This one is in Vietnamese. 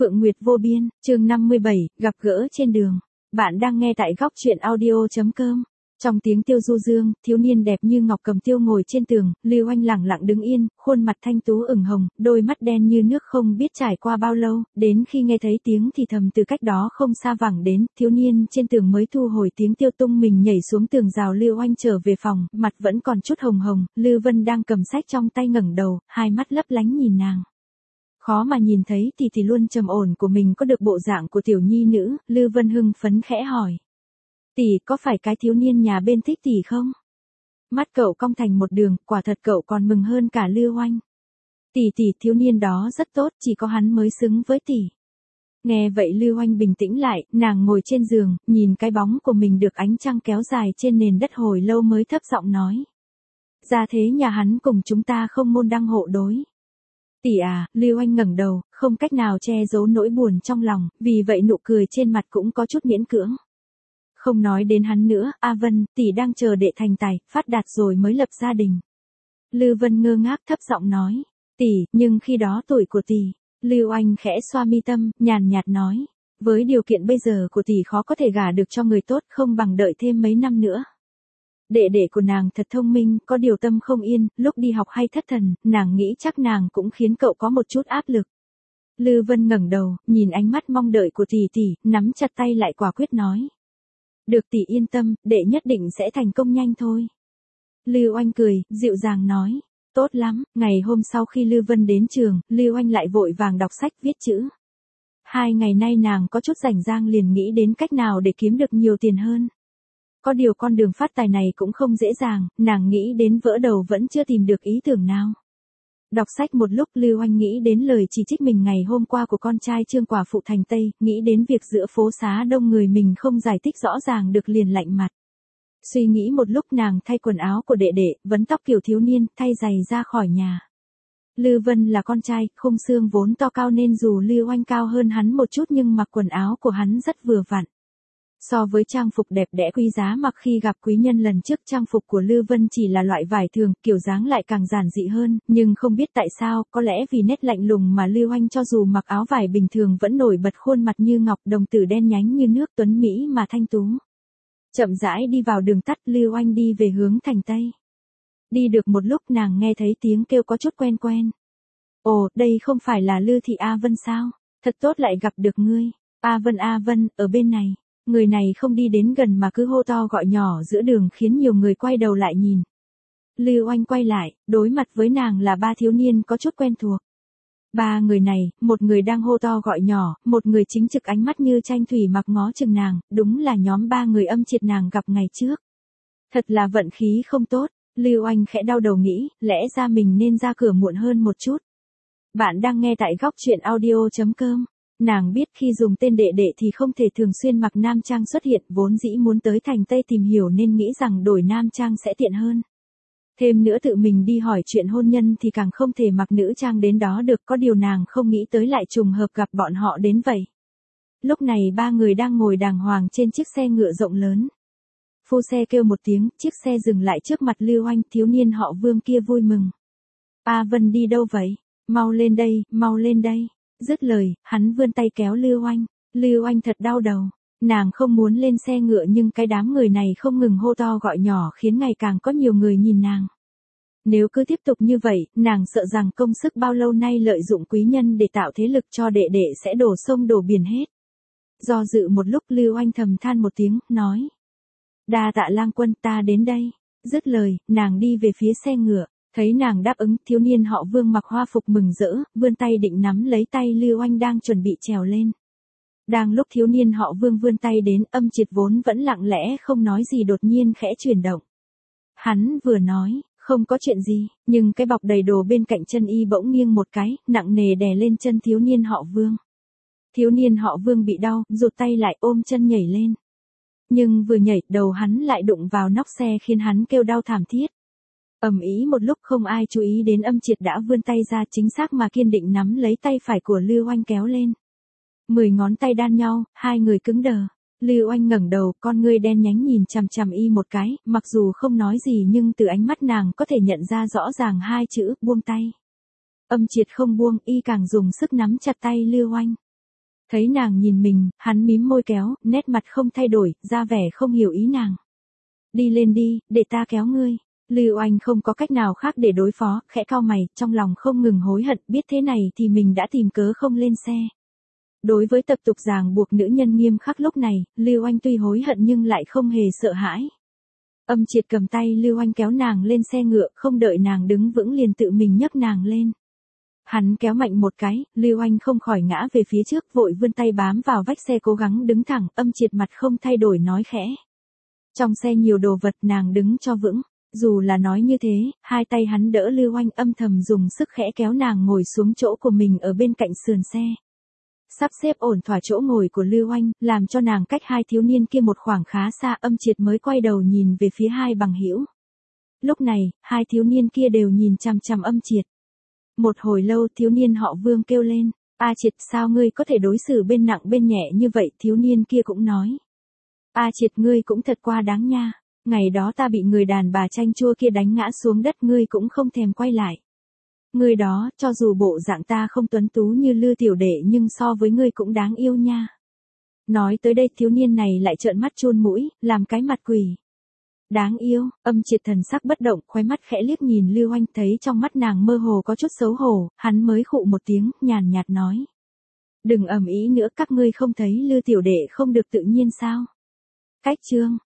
Phượng Nguyệt vô biên, chương 57, gặp gỡ trên đường. Bạn đang nghe tại góc truyện audio.com. Trong tiếng tiêu du dương, thiếu niên đẹp như ngọc cầm tiêu ngồi trên tường, Lưu Anh lẳng lặng đứng yên, khuôn mặt thanh tú ửng hồng, đôi mắt đen như nước không biết trải qua bao lâu, đến khi nghe thấy tiếng thì thầm từ cách đó không xa vẳng đến, thiếu niên trên tường mới thu hồi tiếng tiêu tung mình nhảy xuống tường rào. Lưu Anh trở về phòng, mặt vẫn còn chút hồng hồng, Lư Vân đang cầm sách trong tay ngẩng đầu, hai mắt lấp lánh nhìn nàng. Khó mà nhìn thấy thì luôn trầm ổn của mình có được bộ dạng của tiểu nhi nữ, Lư Vân hưng phấn khẽ hỏi. Tỷ có phải cái thiếu niên nhà bên thích tỷ không? Mắt cậu cong thành một đường, quả thật cậu còn mừng hơn cả Lưu Anh. Tỷ thiếu niên đó rất tốt, chỉ có hắn mới xứng với tỷ. Nghe vậy Lưu Anh bình tĩnh lại, nàng ngồi trên giường, nhìn cái bóng của mình được ánh trăng kéo dài trên nền đất hồi lâu mới thấp giọng nói. Ra thế nhà hắn cùng chúng ta không môn đăng hộ đối. Tỷ à, Lưu Anh ngẩng đầu, không cách nào che giấu nỗi buồn trong lòng, vì vậy nụ cười trên mặt cũng có chút miễn cưỡng. Không nói đến hắn nữa, A Vân, tỷ đang chờ đệ thành tài, phát đạt rồi mới lập gia đình. Lư Vân ngơ ngác thấp giọng nói, tỷ, nhưng khi đó tuổi của tỷ. Lưu Anh khẽ xoa mi tâm, nhàn nhạt nói, với điều kiện bây giờ của tỷ khó có thể gả được cho người tốt, không bằng đợi thêm mấy năm nữa. Đệ đệ của nàng thật thông minh, có điều tâm không yên, lúc đi học hay thất thần, nàng nghĩ chắc nàng cũng khiến cậu có một chút áp lực. Lư Vân ngẩng đầu, nhìn ánh mắt mong đợi của tỷ, nắm chặt tay lại quả quyết nói. Được tỷ yên tâm, đệ nhất định sẽ thành công nhanh thôi. Lưu Anh cười, dịu dàng nói. Tốt lắm, ngày hôm sau khi Lư Vân đến trường, Lưu Anh lại vội vàng đọc sách viết chữ. 2 ngày nay nàng có chút rảnh rang liền nghĩ đến cách nào để kiếm được nhiều tiền hơn. Có điều con đường phát tài này cũng không dễ dàng, nàng nghĩ đến vỡ đầu vẫn chưa tìm được ý tưởng nào. Đọc sách một lúc Lưu Anh nghĩ đến lời chỉ trích mình ngày hôm qua của con trai Trương quả phụ thành Tây, nghĩ đến việc giữa phố xá đông người mình không giải thích rõ ràng được liền lạnh mặt. Suy nghĩ một lúc nàng thay quần áo của đệ đệ, vấn tóc kiểu thiếu niên, thay giày ra khỏi nhà. Lư Vân là con trai, khung xương vốn to cao nên dù Lưu Anh cao hơn hắn một chút nhưng mặc quần áo của hắn rất vừa vặn. So với trang phục đẹp đẽ quý giá mặc khi gặp quý nhân lần trước, trang phục của Lư Vân chỉ là loại vải thường, kiểu dáng lại càng giản dị hơn, nhưng không biết tại sao, có lẽ vì nét lạnh lùng mà Lưu Anh cho dù mặc áo vải bình thường vẫn nổi bật khuôn mặt như ngọc, đồng tử đen nhánh như nước, tuấn mỹ mà thanh tú. Chậm rãi đi vào đường tắt, Lưu Anh đi về hướng thành Tây. Đi được một lúc nàng nghe thấy tiếng kêu có chút quen quen. Ồ, đây không phải là Lư Thị A Vân sao? Thật tốt lại gặp được ngươi. A Vân, ở bên này. Người này không đi đến gần mà cứ hô to gọi nhỏ giữa đường khiến nhiều người quay đầu lại nhìn. Lưu Anh quay lại, đối mặt với nàng là 3 thiếu niên có chút quen thuộc. 3 người này, một người đang hô to gọi nhỏ, một người chính trực ánh mắt như tranh thủy mặc ngó chừng nàng, đúng là nhóm 3 người âm triệt nàng gặp ngày trước. Thật là vận khí không tốt, Lưu Anh khẽ đau đầu nghĩ, lẽ ra mình nên ra cửa muộn hơn một chút. Bạn đang nghe tại góc truyện audio.com. Nàng biết khi dùng tên đệ đệ thì không thể thường xuyên mặc nam trang xuất hiện, vốn dĩ muốn tới thành Tây tìm hiểu nên nghĩ rằng đổi nam trang sẽ tiện hơn. Thêm nữa tự mình đi hỏi chuyện hôn nhân thì càng không thể mặc nữ trang đến đó được, có điều nàng không nghĩ tới lại trùng hợp gặp bọn họ đến vậy. Lúc này 3 người đang ngồi đàng hoàng trên chiếc xe ngựa rộng lớn. Phu xe kêu một tiếng, chiếc xe dừng lại trước mặt Lưu Anh, thiếu niên họ Vương kia vui mừng. A Vân đi đâu vậy? Mau lên đây, mau lên đây. Dứt lời, hắn vươn tay kéo Lưu Anh. Lưu Anh thật đau đầu. Nàng không muốn lên xe ngựa nhưng cái đám người này không ngừng hô to gọi nhỏ khiến ngày càng có nhiều người nhìn nàng. Nếu cứ tiếp tục như vậy, nàng sợ rằng công sức bao lâu nay lợi dụng quý nhân để tạo thế lực cho đệ đệ sẽ đổ sông đổ biển hết. Do dự một lúc Lưu Anh thầm than một tiếng, nói. Đa tạ lang quân, ta đến đây. Dứt lời, nàng đi về phía xe ngựa. Thấy nàng đáp ứng, thiếu niên họ Vương mặc hoa phục mừng rỡ, vươn tay định nắm lấy tay Lưu Anh đang chuẩn bị trèo lên. Đang lúc thiếu niên họ Vương vươn tay đến, âm triệt vốn vẫn lặng lẽ không nói gì đột nhiên khẽ chuyển động. Hắn vừa nói, không có chuyện gì, nhưng cái bọc đầy đồ bên cạnh chân y bỗng nghiêng một cái, nặng nề đè lên chân thiếu niên họ Vương. Thiếu niên họ Vương bị đau, rụt tay lại ôm chân nhảy lên. Nhưng vừa nhảy, đầu hắn lại đụng vào nóc xe khiến hắn kêu đau thảm thiết. Ầm ĩ một lúc không ai chú ý đến âm triệt đã vươn tay ra chính xác mà kiên định nắm lấy tay phải của Lưu Anh kéo lên. 10 ngón tay đan nhau, 2 người cứng đờ. Lưu Anh ngẩng đầu, con ngươi đen nhánh nhìn chằm chằm y một cái, mặc dù không nói gì nhưng từ ánh mắt nàng có thể nhận ra rõ ràng 2 chữ, buông tay. Âm triệt không buông, y càng dùng sức nắm chặt tay Lưu Anh. Thấy nàng nhìn mình, hắn mím môi kéo, nét mặt không thay đổi, ra vẻ không hiểu ý nàng. Đi lên đi, để ta kéo ngươi. Lưu Anh không có cách nào khác để đối phó, khẽ cau mày, trong lòng không ngừng hối hận, biết thế này thì mình đã tìm cớ không lên xe. Đối với tập tục ràng buộc nữ nhân nghiêm khắc lúc này, Lưu Anh tuy hối hận nhưng lại không hề sợ hãi. Âm Triệt cầm tay Lưu Anh kéo nàng lên xe ngựa, không đợi nàng đứng vững liền tự mình nhấc nàng lên. Hắn kéo mạnh một cái, Lưu Anh không khỏi ngã về phía trước, vội vươn tay bám vào vách xe cố gắng đứng thẳng, Âm Triệt mặt không thay đổi nói khẽ. Trong xe nhiều đồ vật, nàng đứng cho vững. Dù là nói như thế, hai tay hắn đỡ Lưu Anh, âm thầm dùng sức khẽ kéo nàng ngồi xuống chỗ của mình ở bên cạnh sườn xe. Sắp xếp ổn thỏa chỗ ngồi của Lưu Anh, làm cho nàng cách hai thiếu niên kia một khoảng khá xa, Âm Triệt mới quay đầu nhìn về phía hai bằng hữu. Lúc này, hai thiếu niên kia đều nhìn chằm chằm Âm Triệt. Một hồi lâu thiếu niên họ Vương kêu lên, A Triệt, sao ngươi có thể đối xử bên nặng bên nhẹ như vậy? Thiếu niên kia cũng nói, A Triệt, ngươi cũng thật quá đáng nha. Ngày đó ta bị người đàn bà chanh chua kia đánh ngã xuống đất, ngươi cũng không thèm quay lại. Ngươi đó, cho dù bộ dạng ta không tuấn tú như Lư tiểu đệ nhưng so với ngươi cũng đáng yêu nha. Nói tới đây thiếu niên này lại trợn mắt chun mũi, làm cái mặt quỷ. Đáng yêu, Âm Triệt thần sắc bất động, khóe mắt khẽ liếc nhìn Lưu Anh, thấy trong mắt nàng mơ hồ có chút xấu hổ, hắn mới khụ một tiếng, nhàn nhạt nói. Đừng ầm ĩ nữa, các ngươi không thấy Lư tiểu đệ không được tự nhiên sao? Cách chương